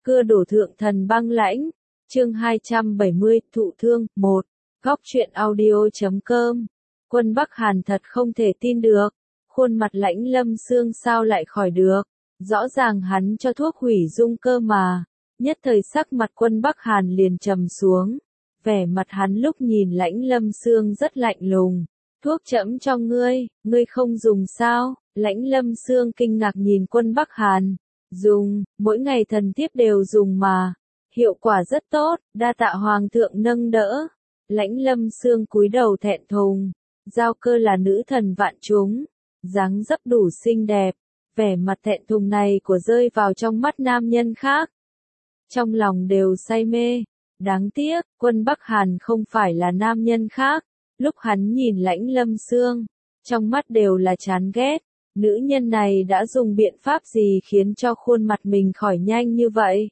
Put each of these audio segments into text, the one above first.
Cưa đổ thượng thần băng lãnh. Chương 270, thụ thương, 1. Góc truyện audio.com. Quân Bắc Hàn thật không thể tin được. Khuôn mặt Lãnh Lâm Sương sao lại khỏi được. Rõ ràng hắn cho thuốc hủy dung cơ mà. Nhất thời sắc mặt Quân Bắc Hàn liền trầm xuống. Vẻ mặt hắn lúc nhìn Lãnh Lâm Sương rất lạnh lùng. Thuốc trẫm cho ngươi không dùng sao? Lãnh Lâm Sương kinh ngạc nhìn Quân Bắc Hàn. Dùng, mỗi ngày thần thiếp đều dùng mà. Hiệu quả rất tốt, đa tạ hoàng thượng nâng đỡ. Lãnh Lâm Sương cúi đầu thẹn thùng. Giao Cơ là nữ thần vạn chúng, dáng dấp đủ xinh đẹp, vẻ mặt thẹn thùng này của rơi vào trong mắt nam nhân khác. Trong lòng đều say mê. Đáng tiếc, Quân Bắc Hàn không phải là nam nhân khác. Lúc hắn nhìn Lãnh Lâm Sương, trong mắt đều là chán ghét. Nữ nhân này đã dùng biện pháp gì khiến cho khuôn mặt mình khỏi nhanh như vậy?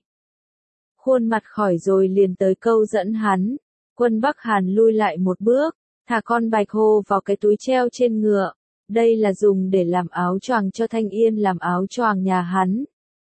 Khuôn mặt khỏi rồi liền tới câu dẫn hắn. Quân Bắc Hàn lui lại một bước, thả con bạch hồ vào cái túi treo trên ngựa. Đây là dùng để làm áo choàng cho Thanh Yên làm áo choàng nhà hắn.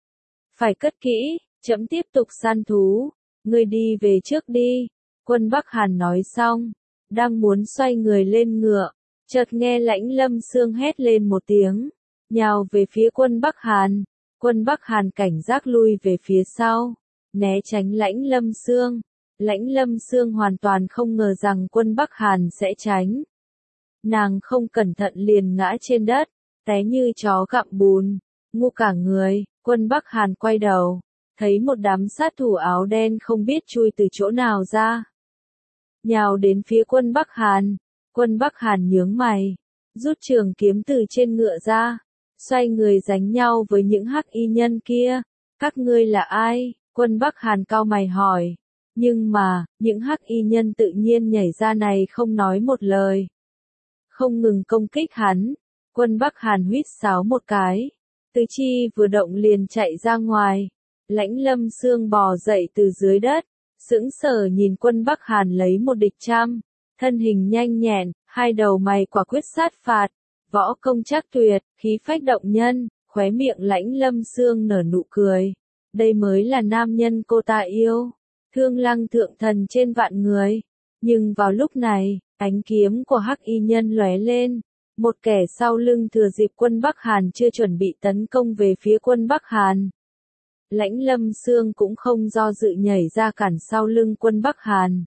Phải cất kỹ, trẫm tiếp tục săn thú. Ngươi đi về trước đi. Quân Bắc Hàn nói xong, đang muốn xoay người lên ngựa. Chợt nghe Lãnh Lâm Sương hét lên một tiếng, nhào về phía Quân Bắc Hàn. Quân Bắc Hàn cảnh giác lui về phía sau, né tránh Lãnh Lâm Sương. Lãnh Lâm Sương hoàn toàn không ngờ rằng Quân Bắc Hàn sẽ tránh. Nàng không cẩn thận liền ngã trên đất, té như chó gặm bùn, ngu cả người. Quân Bắc Hàn quay đầu, thấy một đám sát thủ áo đen không biết chui từ chỗ nào ra, nhào đến phía Quân Bắc Hàn. Quân Bắc Hàn nhướng mày, rút trường kiếm từ trên ngựa ra, xoay người giánh nhau với những hắc y nhân kia. Các ngươi là ai? Quân Bắc Hàn cau mày hỏi. Nhưng mà, những hắc y nhân tự nhiên nhảy ra này không nói một lời, không ngừng công kích hắn. Quân Bắc Hàn huýt sáo một cái, tứ chi vừa động liền chạy ra ngoài. Lãnh Lâm Sương bò dậy từ dưới đất, sững sờ nhìn Quân Bắc Hàn lấy một địch trăm. Thân hình nhanh nhẹn, hai đầu mày quả quyết sát phạt, võ công chắc tuyệt, khí phách động nhân. Khóe miệng Lãnh Lâm Sương nở nụ cười. Đây mới là nam nhân cô ta yêu. Thương Lăng thượng thần trên vạn người. Nhưng vào lúc này, ánh kiếm của hắc y nhân lóe lên. Một kẻ sau lưng thừa dịp Quân Bắc Hàn chưa chuẩn bị tấn công về phía Quân Bắc Hàn. Lãnh Lâm Sương cũng không do dự nhảy ra cản sau lưng Quân Bắc Hàn.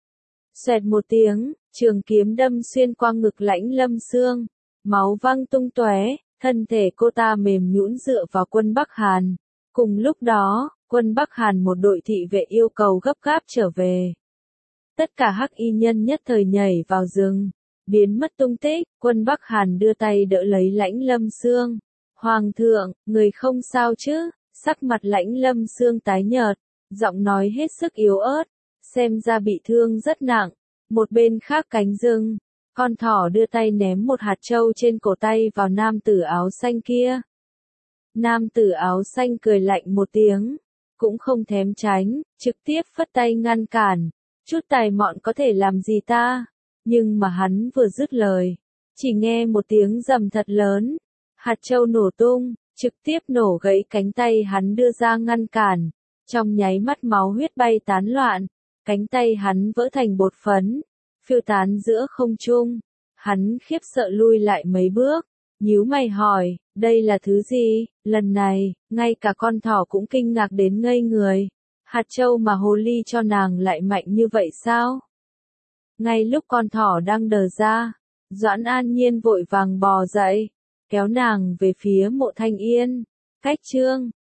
Xoẹt một tiếng, trường kiếm đâm xuyên qua ngực Lãnh Lâm Sương, máu văng tung tóe, thân thể cô ta mềm nhũn dựa vào Quân Bắc Hàn. Cùng lúc đó, Quân Bắc Hàn một đội thị vệ yêu cầu gấp gáp trở về. Tất cả hắc y nhân nhất thời nhảy vào rừng, biến mất tung tích. Quân Bắc Hàn đưa tay đỡ lấy Lãnh Lâm Sương. Hoàng thượng, người không sao chứ? Sắc mặt Lãnh Lâm Sương tái nhợt, giọng nói hết sức yếu ớt, xem ra bị thương rất nặng. Một bên khác cánh rừng, con thỏ đưa tay ném một hạt châu trên cổ tay vào nam tử áo xanh kia. Nam tử áo xanh cười lạnh một tiếng, cũng không thèm tránh, trực tiếp phất tay ngăn cản. Chút tài mọn có thể làm gì ta? Nhưng mà hắn vừa dứt lời, chỉ nghe một tiếng rầm thật lớn, hạt châu nổ tung, trực tiếp nổ gãy cánh tay hắn đưa ra ngăn cản. Trong nháy mắt máu huyết bay tán loạn, cánh tay hắn vỡ thành bột phấn, phiêu tán giữa không trung. Hắn khiếp sợ lui lại mấy bước, nhíu mày hỏi, đây là thứ gì? Lần này, ngay cả con thỏ cũng kinh ngạc đến ngây người. Hạt châu mà hồ ly cho nàng lại mạnh như vậy sao? Ngay lúc con thỏ đang đờ ra, Doãn An Nhiên vội vàng bò dậy, kéo nàng về phía Mộ Thanh Yên. Cách chương